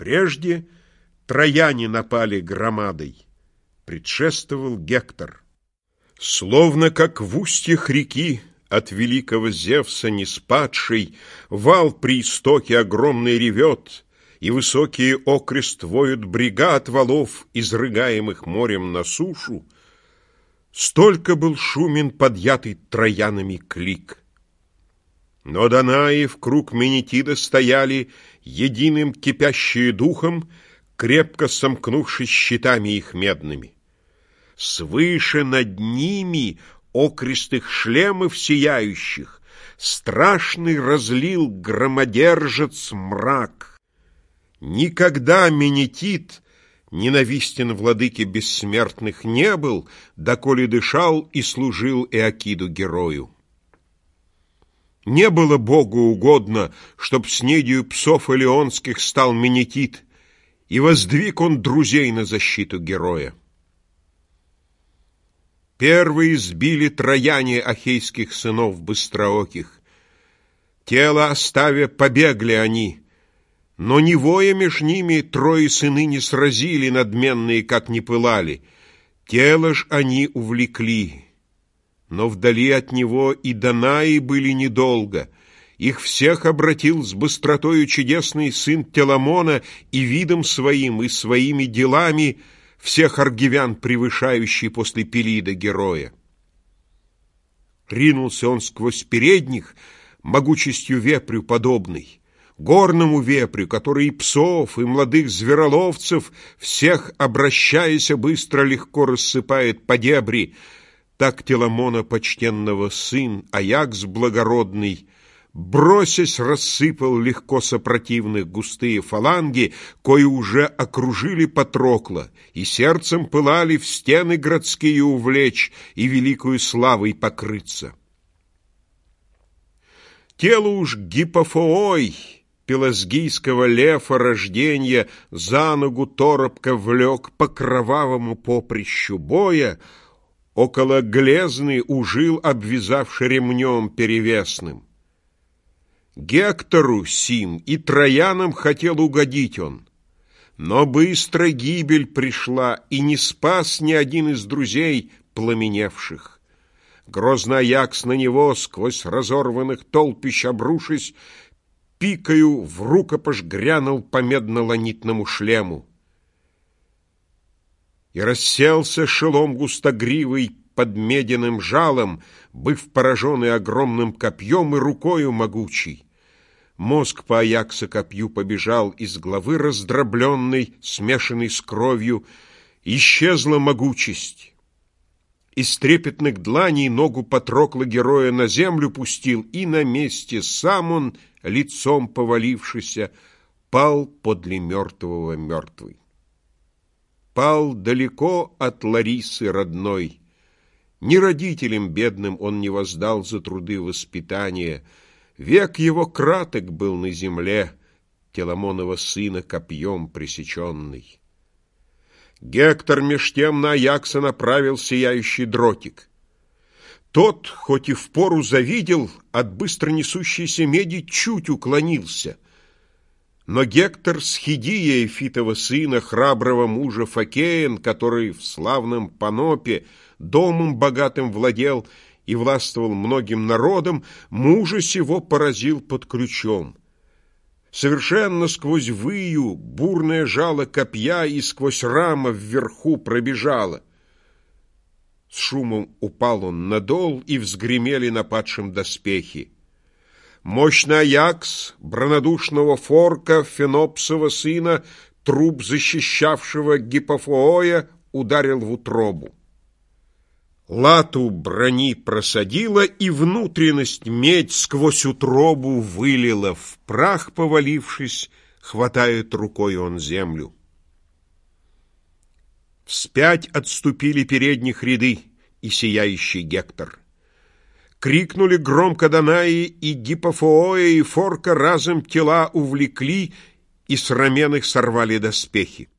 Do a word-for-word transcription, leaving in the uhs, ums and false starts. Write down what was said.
Прежде трояне напали громадой, предшествовал Гектор. Словно как в устьях реки от великого Зевса неспадший вал при истоке огромный ревет, и высокие окрест воют бригад валов, изрыгаемых морем на сушу, столько был шумен подъятый троянами клик. Но Данаи в круг Менетида стояли, единым кипящие духом, крепко сомкнувшись щитами их медными. Свыше над ними окрестых шлемов сияющих страшный разлил громодержец мрак. Никогда Менетид ненавистен владыке бессмертных не был, доколе дышал и служил Эакиду герою. Не было Богу угодно, чтоб снедью псов элеонских стал Менетид, и воздвиг он друзей на защиту героя. Первые сбили трояне ахейских сынов быстрооких. Тело оставя, побегли они, но ни воя меж ними трое сыны не сразили, надменные, как не пылали. Тело ж они увлекли. Но вдали от него и Данаи были недолго. Их всех обратил с быстротою чудесный сын Теламона, и видом своим, и своими делами всех аргивян превышающий после Пелида героя. Ринулся он сквозь передних, могучестью вепрю подобный, горному вепрю, который и псов, и молодых звероловцев, всех, обращаясь быстро, легко рассыпает по дебри. Так Теламона почтенного сын, Аякс благородный, бросясь, рассыпал легко сопротивных густые фаланги, кои уже окружили Патрокла, и сердцем пылали в стены городские увлечь и великую славой покрыться. Тело уж Гипофоой, пелазгийского лефа рожденья, за ногу торопко влек по кровавому поприщу боя, около глезны ужил, обвязавши ремнем перевесным. Гектору сим и троянам хотел угодить он, но быстро гибель пришла, и не спас ни один из друзей пламеневших. Грозно Аякс на него, сквозь разорванных толпищ обрушись, пикою в рукопаш грянул по медно-ланитному шлему. И расселся шелом густогривый под медяным жалом, быв пораженный огромным копьем и рукою могучей. Мозг по Аякса копью побежал из головы раздробленной, смешанной с кровью, исчезла могучесть. Из трепетных дланей ногу Патрокла героя на землю пустил, и на месте сам он, лицом повалившийся, пал подле мертвого мертвый. Пал далеко от Ларисы родной. Ни родителям бедным он не воздал за труды воспитания. Век его краток был на земле, Теламонова сына копьем пресеченный. Гектор меж тем на Аякса направил сияющий дротик. Тот, хоть и впору завидел, от быстро несущейся меди чуть уклонился. Но Гектор с Хидия, Эфитова сына, храброго мужа Фокеен, который в славном Панопе домом богатым владел и властвовал многим народом, мужа сего поразил под ключом. Совершенно сквозь выю бурное жало копья и сквозь рама вверху пробежало. С шумом упал он на дол, и взгремели на падшем доспехи. Мощный Аякс, бранодушного Форка, Фенопсова сына, труп защищавшего Гипофооя, ударил в утробу. Лату брони просадила, и внутренность медь сквозь утробу вылила, в прах повалившись, хватает рукой он землю. Вспять отступили передних ряды и сияющий Гектор. Крикнули громко Данаи, и Гипофооя, и Форка разом тела увлекли, и с рамен их сорвали доспехи.